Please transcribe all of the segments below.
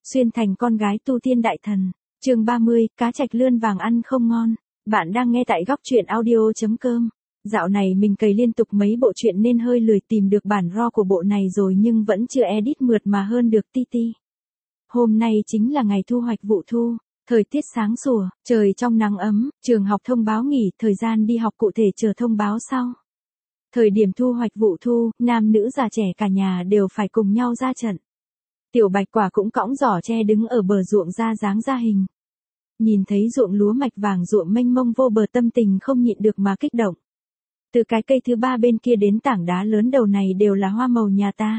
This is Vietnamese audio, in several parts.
Xuyên thành con gái tu tiên đại thần. Chương 30, cá trạch lươn vàng ăn không ngon. Bạn đang nghe tại góc truyện audio.com. Dạo này mình cày liên tục mấy bộ truyện nên hơi lười tìm được bản RAW của bộ này rồi nhưng vẫn chưa edit mượt mà hơn được ti ti. Hôm nay chính là ngày thu hoạch vụ thu. Thời tiết sáng sủa, trời trong nắng ấm, trường học thông báo nghỉ, thời gian đi học cụ thể chờ thông báo sau. Thời điểm thu hoạch vụ thu, nam nữ già trẻ cả nhà đều phải cùng nhau ra trận. Tiểu Bạch Quả cũng cõng giỏ tre đứng ở bờ ruộng ra dáng ra hình. Nhìn thấy ruộng lúa mạch vàng ruộng mênh mông vô bờ, tâm tình không nhịn được mà kích động. Từ cái cây thứ ba bên kia đến tảng đá lớn đầu này đều là hoa màu nhà ta.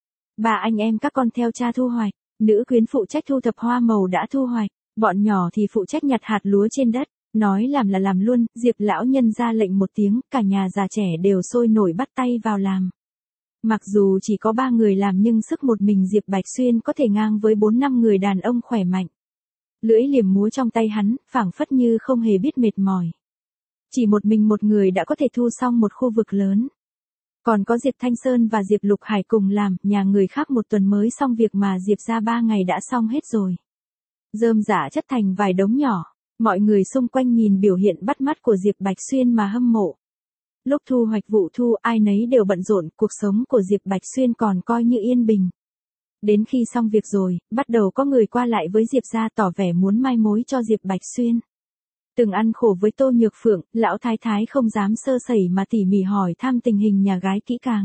Ba anh em các con theo cha thu hoạch, nữ quyến phụ trách thu thập hoa màu đã thu hoạch, bọn nhỏ thì phụ trách nhặt hạt lúa trên đất. Nói làm là làm luôn, Diệp lão nhân ra lệnh một tiếng, cả nhà già trẻ đều sôi nổi bắt tay vào làm. Mặc dù chỉ có 3 người làm nhưng sức một mình Diệp Bạch Xuyên có thể ngang với 4-5 người đàn ông khỏe mạnh. Lưỡi liềm múa trong tay hắn, phảng phất như không hề biết mệt mỏi. Chỉ một mình một người đã có thể thu xong một khu vực lớn. Còn có Diệp Thanh Sơn và Diệp Lục Hải cùng làm, nhà người khác một tuần mới xong việc mà Diệp ra 3 ngày đã xong hết rồi. Rơm rả chất thành vài đống nhỏ, mọi người xung quanh nhìn biểu hiện bắt mắt của Diệp Bạch Xuyên mà hâm mộ. Lúc thu hoạch vụ thu ai nấy đều bận rộn, cuộc sống của Diệp Bạch Xuyên còn coi như yên bình. Đến khi xong việc rồi, bắt đầu có người qua lại với Diệp ra tỏ vẻ muốn mai mối cho Diệp Bạch Xuyên. Từng ăn khổ với Tô Nhược Phượng, lão thái thái không dám sơ sẩy mà tỉ mỉ hỏi thăm tình hình nhà gái kỹ càng.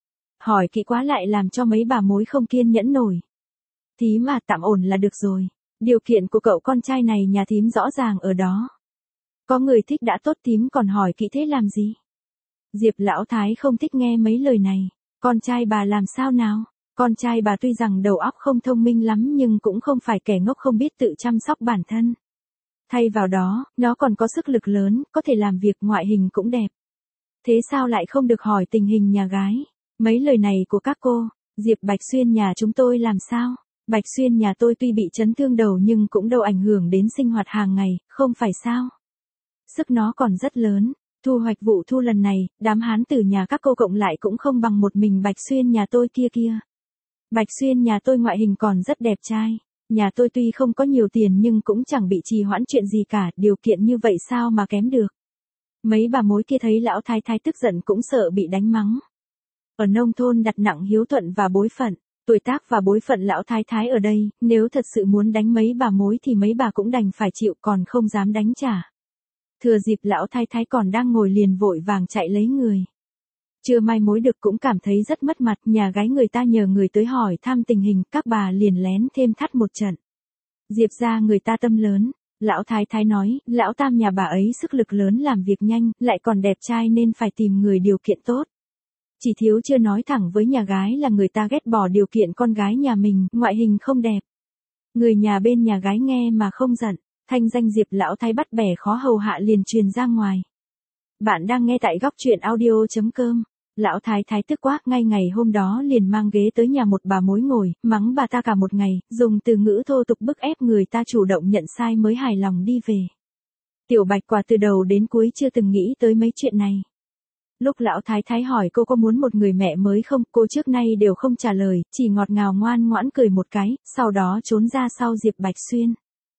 Hỏi kỹ quá lại làm cho mấy bà mối không kiên nhẫn nổi. Thím mà tạm ổn là được rồi. Điều kiện của cậu con trai này nhà thím rõ ràng ở đó. Có người thích đã tốt, thím còn hỏi kỹ thế làm gì? Diệp lão thái không thích nghe mấy lời này. Con trai bà làm sao nào? Con trai bà tuy rằng đầu óc không thông minh lắm nhưng cũng không phải kẻ ngốc không biết tự chăm sóc bản thân. Thay vào đó, nó còn có sức lực lớn, có thể làm việc, ngoại hình cũng đẹp. Thế sao lại không được hỏi tình hình nhà gái? Mấy lời này của các cô, Diệp Bạch Xuyên nhà chúng tôi làm sao? Bạch Xuyên nhà tôi tuy bị chấn thương đầu nhưng cũng đâu ảnh hưởng đến sinh hoạt hàng ngày, không phải sao? Sức nó còn rất lớn. Thu hoạch vụ thu lần này, đám hán tử nhà các cô cộng lại cũng không bằng một mình Bạch Xuyên nhà tôi kia. Bạch Xuyên nhà tôi ngoại hình còn rất đẹp trai. Nhà tôi tuy không có nhiều tiền nhưng cũng chẳng bị trì hoãn chuyện gì cả, điều kiện như vậy sao mà kém được. Mấy bà mối kia thấy lão thái thái tức giận cũng sợ bị đánh mắng. Ở nông thôn đặt nặng hiếu thuận và bối phận, tuổi tác và bối phận lão thái thái ở đây, nếu thật sự muốn đánh mấy bà mối thì mấy bà cũng đành phải chịu, còn không dám đánh trả. Thừa dịp lão thái thái còn đang ngồi liền vội vàng chạy lấy người. Chưa mai mối được cũng cảm thấy rất mất mặt, nhà gái người ta nhờ người tới hỏi thăm tình hình, các bà liền lén thêm thắt một trận. Diệp ra người ta tâm lớn, lão thái thái nói, lão tam nhà bà ấy sức lực lớn làm việc nhanh, lại còn đẹp trai nên phải tìm người điều kiện tốt. Chỉ thiếu chưa nói thẳng với nhà gái là người ta ghét bỏ điều kiện con gái nhà mình, ngoại hình không đẹp. Người nhà bên nhà gái nghe mà không giận, thanh danh Diệp lão thái bắt bẻ khó hầu hạ liền truyền ra ngoài. Bạn đang nghe tại góc truyện audio.com. Lão thái thái tức quá, ngay ngày hôm đó liền mang ghế tới nhà một bà mối ngồi, mắng bà ta cả một ngày, dùng từ ngữ thô tục bức ép người ta chủ động nhận sai mới hài lòng đi về. Tiểu Bạch Quả từ đầu đến cuối chưa từng nghĩ tới mấy chuyện này. Lúc lão thái thái hỏi cô có muốn một người mẹ mới không, cô trước nay đều không trả lời, chỉ ngọt ngào ngoan ngoãn cười một cái, sau đó trốn ra sau Diệp Bạch Xuyên.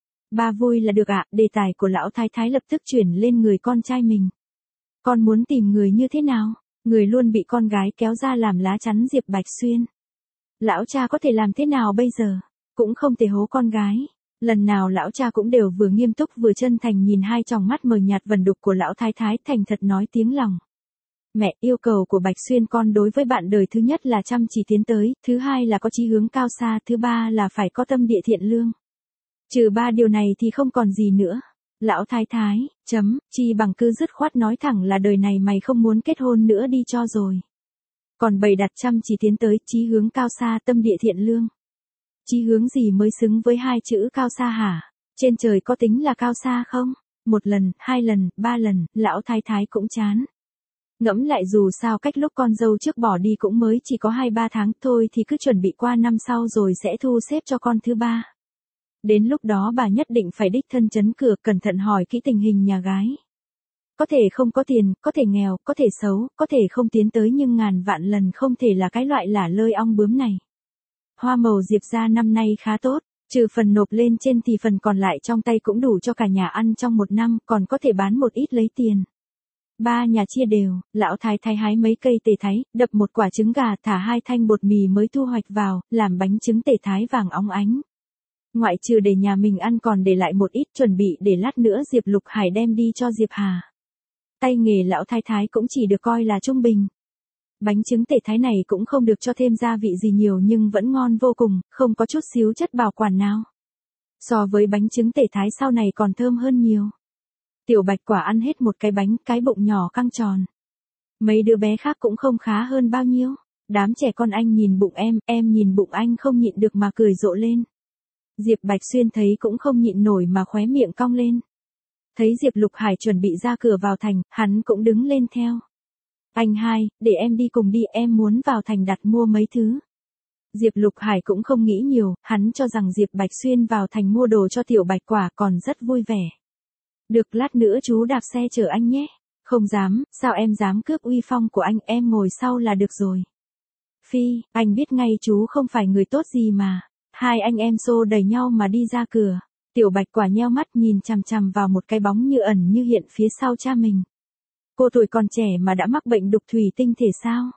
Ba vui là được ạ, đề tài của lão thái thái lập tức chuyển lên người con trai mình. Con muốn tìm người như thế nào? Người luôn bị con gái kéo ra làm lá chắn Diệp Bạch Xuyên. Lão cha có thể làm thế nào bây giờ? Cũng không thể hố con gái. Lần nào lão cha cũng đều vừa nghiêm túc vừa chân thành nhìn hai tròng mắt mờ nhạt vẩn đục của lão thái thái, thành thật nói tiếng lòng. Mẹ, yêu cầu của Bạch Xuyên con đối với bạn đời thứ nhất là chăm chỉ tiến tới, thứ hai là có chí hướng cao xa, thứ ba là phải có tâm địa thiện lương. Trừ 3 điều này thì không còn gì nữa. Lão thái thái, chi bằng cứ dứt khoát nói thẳng là đời này mày không muốn kết hôn nữa đi cho rồi. Còn bày đặt chăm chỉ tiến tới, chí hướng cao xa, tâm địa thiện lương. Chí hướng gì mới xứng với 2 chữ cao xa hả? Trên trời có tính là cao xa không? 1 lần, 2 lần, 3 lần, lão thái thái cũng chán. Ngẫm lại dù sao cách lúc con dâu trước bỏ đi cũng mới chỉ có 2-3 tháng thôi thì cứ chuẩn bị qua năm sau rồi sẽ thu xếp cho con thứ 3. Đến lúc đó bà nhất định phải đích thân chấn cửa, cẩn thận hỏi kỹ tình hình nhà gái. Có thể không có tiền, có thể nghèo, có thể xấu, có thể không tiến tới nhưng ngàn vạn lần không thể là cái loại lả lơi ong bướm này. Hoa màu Diệp ra năm nay khá tốt, Trừ phần nộp lên trên thì phần còn lại trong tay cũng đủ cho cả nhà ăn trong một năm, còn có thể bán một ít lấy tiền. Ba nhà chia đều, lão thái thái hái mấy cây tề thái, đập một quả trứng gà, thả 2 thanh bột mì mới thu hoạch vào, làm bánh trứng tề thái vàng óng ánh. Ngoại trừ để nhà mình ăn còn để lại một ít chuẩn bị để lát nữa Diệp Lục Hải đem đi cho Diệp Hà. Tay nghề lão thái thái cũng chỉ được coi là trung bình. Bánh trứng tề thái này cũng không được cho thêm gia vị gì nhiều nhưng vẫn ngon vô cùng, không có chút xíu chất bảo quản nào. So với bánh trứng tề thái sau này còn thơm hơn nhiều. Tiểu Bạch Quả ăn hết một cái bánh, cái bụng nhỏ căng tròn. Mấy đứa bé khác cũng không khá hơn bao nhiêu. Đám trẻ con anh nhìn bụng em nhìn bụng anh không nhịn được mà cười rộ lên. Diệp Bạch Xuyên thấy cũng không nhịn nổi mà khóe miệng cong lên. Thấy Diệp Lục Hải chuẩn bị ra cửa vào thành, hắn cũng đứng lên theo. Anh hai, để em đi cùng đi, em muốn vào thành đặt mua mấy thứ. Diệp Lục Hải cũng không nghĩ nhiều, hắn cho rằng Diệp Bạch Xuyên vào thành mua đồ cho Tiểu Bạch Quả còn rất vui vẻ. Được, lát nữa chú đạp xe chở anh nhé. Không dám, sao em dám cướp uy phong của anh, em ngồi sau là được rồi. Phi, anh biết ngay chú không phải người tốt gì mà. Hai anh em xô đẩy nhau mà đi ra cửa. Tiểu Bạch Quả nheo mắt nhìn chằm chằm vào một cái bóng như ẩn như hiện phía sau cha mình. Cô tuổi còn trẻ mà đã mắc bệnh đục thủy tinh thể sao?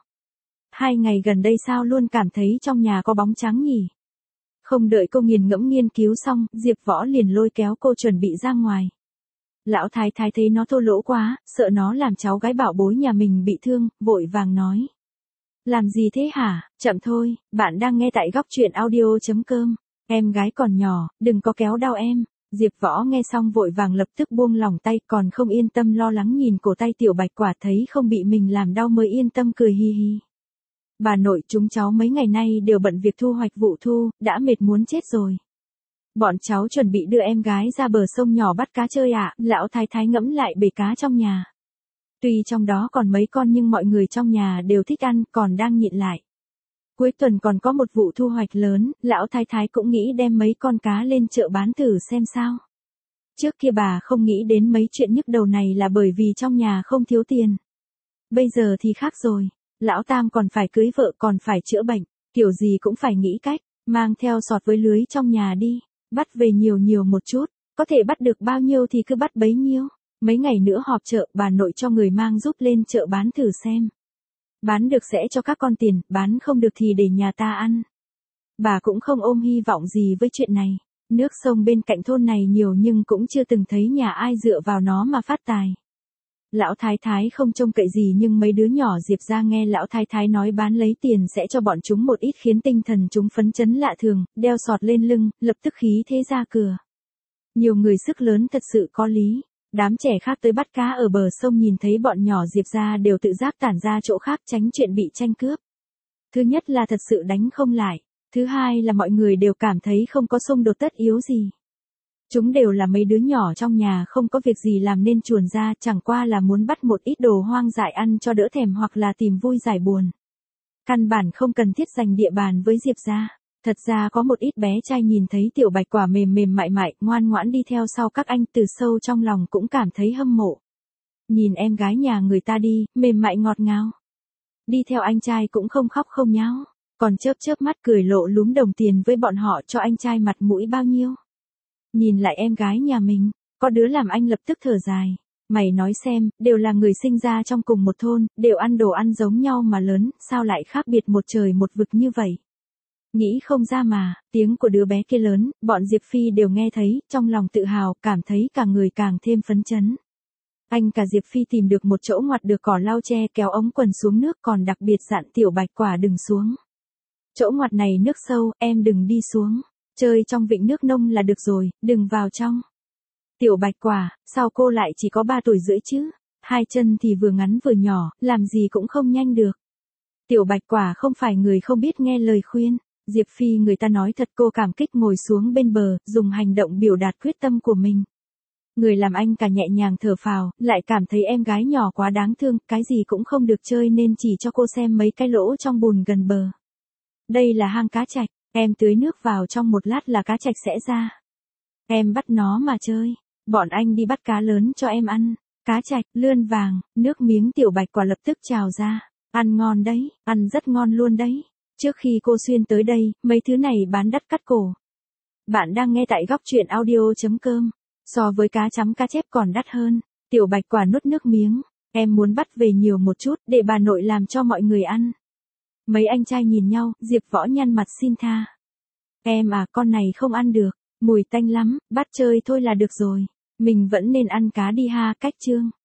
2 ngày gần đây sao luôn cảm thấy trong nhà có bóng trắng nhỉ? Không đợi cô nghiền ngẫm nghiên cứu xong, Diệp Võ liền lôi kéo cô chuẩn bị ra ngoài. Lão thái thái thấy nó thô lỗ quá, sợ nó làm cháu gái bảo bối nhà mình bị thương, vội vàng nói. Làm gì thế hả? Chậm thôi, bạn đang nghe tại góc truyện audio.com. Em gái còn nhỏ, đừng có kéo đau em. Diệp Võ nghe xong vội vàng lập tức buông lỏng tay, còn không yên tâm lo lắng nhìn cổ tay Tiểu Bạch Quả, thấy không bị mình làm đau mới yên tâm cười hi hi. Bà nội chúng cháu mấy ngày nay đều bận việc thu hoạch vụ thu, đã mệt muốn chết rồi. Bọn cháu chuẩn bị đưa em gái ra bờ sông nhỏ bắt cá chơi ạ. Lão thái thái ngẫm lại bể cá trong nhà. Tuy trong đó còn mấy con nhưng mọi người trong nhà đều thích ăn, còn đang nhịn lại. Cuối tuần còn có một vụ thu hoạch lớn, lão thái thái cũng nghĩ đem mấy con cá lên chợ bán thử xem sao. Trước kia bà không nghĩ đến mấy chuyện nhức đầu này là bởi vì trong nhà không thiếu tiền. Bây giờ thì khác rồi, lão Tam còn phải cưới vợ còn phải chữa bệnh, kiểu gì cũng phải nghĩ cách, mang theo sọt với lưới trong nhà đi, bắt về nhiều nhiều một chút, có thể bắt được bao nhiêu thì cứ bắt bấy nhiêu. Mấy ngày nữa họp chợ, bà nội cho người mang giúp lên chợ bán thử xem. Bán được sẽ cho các con tiền, bán không được thì để nhà ta ăn. Bà cũng không ôm hy vọng gì với chuyện này. Nước sông bên cạnh thôn này nhiều nhưng cũng chưa từng thấy nhà ai dựa vào nó mà phát tài. Lão thái thái không trông cậy gì nhưng mấy đứa nhỏ Diệp ra nghe lão thái thái nói bán lấy tiền sẽ cho bọn chúng một ít khiến tinh thần chúng phấn chấn lạ thường, đeo sọt lên lưng, lập tức khí thế ra cửa. Nhiều người sức lớn thật sự có lý. Đám trẻ khác tới bắt cá ở bờ sông nhìn thấy bọn nhỏ Diệp ra đều tự giác tản ra chỗ khác tránh chuyện bị tranh cướp. Thứ nhất là thật sự đánh không lại. Thứ hai là mọi người đều cảm thấy không có xung đột tất yếu gì. Chúng đều là mấy đứa nhỏ trong nhà không có việc gì làm nên chuồn ra, chẳng qua là muốn bắt một ít đồ hoang dại ăn cho đỡ thèm hoặc là tìm vui giải buồn. Căn bản không cần thiết giành địa bàn với Diệp ra. Thật ra có một ít bé trai nhìn thấy Tiểu Bạch Quả mềm mềm mại mại, ngoan ngoãn đi theo sau các anh, từ sâu trong lòng cũng cảm thấy hâm mộ. Nhìn em gái nhà người ta đi, mềm mại ngọt ngào. Đi theo anh trai cũng không khóc không nháo, còn chớp chớp mắt cười lộ lúm đồng tiền với bọn họ cho anh trai mặt mũi bao nhiêu. Nhìn lại em gái nhà mình, có đứa làm anh lập tức thở dài. Mày nói xem, đều là người sinh ra trong cùng một thôn, đều ăn đồ ăn giống nhau mà lớn, sao lại khác biệt một trời một vực như vậy? Nghĩ không ra mà, tiếng của đứa bé kia lớn, bọn Diệp Phi đều nghe thấy, trong lòng tự hào, cảm thấy cả người càng thêm phấn chấn. Anh cả Diệp Phi tìm được một chỗ ngoặt được cỏ lau che kéo ống quần xuống nước còn đặc biệt dặn Tiểu Bạch Quả đừng xuống. Chỗ ngoặt này nước sâu, em đừng đi xuống, chơi trong vịnh nước nông là được rồi, đừng vào trong. Tiểu Bạch Quả, sao cô lại chỉ có 3 tuổi rưỡi chứ? 2 chân thì vừa ngắn vừa nhỏ, làm gì cũng không nhanh được. Tiểu Bạch Quả không phải người không biết nghe lời khuyên. Diệp Phi người ta nói thật, cô cảm kích ngồi xuống bên bờ, dùng hành động biểu đạt quyết tâm của mình. Người làm anh cả nhẹ nhàng thở phào, lại cảm thấy em gái nhỏ quá đáng thương, cái gì cũng không được chơi nên chỉ cho cô xem mấy cái lỗ trong bùn gần bờ. Đây là hang cá trạch, em tưới nước vào trong một lát là cá trạch sẽ ra. Em bắt nó mà chơi, bọn anh đi bắt cá lớn cho em ăn. Cá trạch, lươn vàng, nước miếng Tiểu Bạch Quả lập tức trào ra. Ăn ngon đấy, ăn rất ngon luôn đấy. Trước khi cô Xuyên tới đây, mấy thứ này bán đắt cắt cổ. Bạn đang nghe tại góc truyện audio.com. So với cá chấm cá chép còn đắt hơn. Tiểu Bạch Quả nuốt nước miếng. Em muốn bắt về nhiều một chút để bà nội làm cho mọi người ăn. Mấy anh trai nhìn nhau, Diệp Võ nhăn mặt xin tha. Em à, con này không ăn được. Mùi tanh lắm, bắt chơi thôi là được rồi. Mình vẫn nên ăn cá đi ha, cách Trương.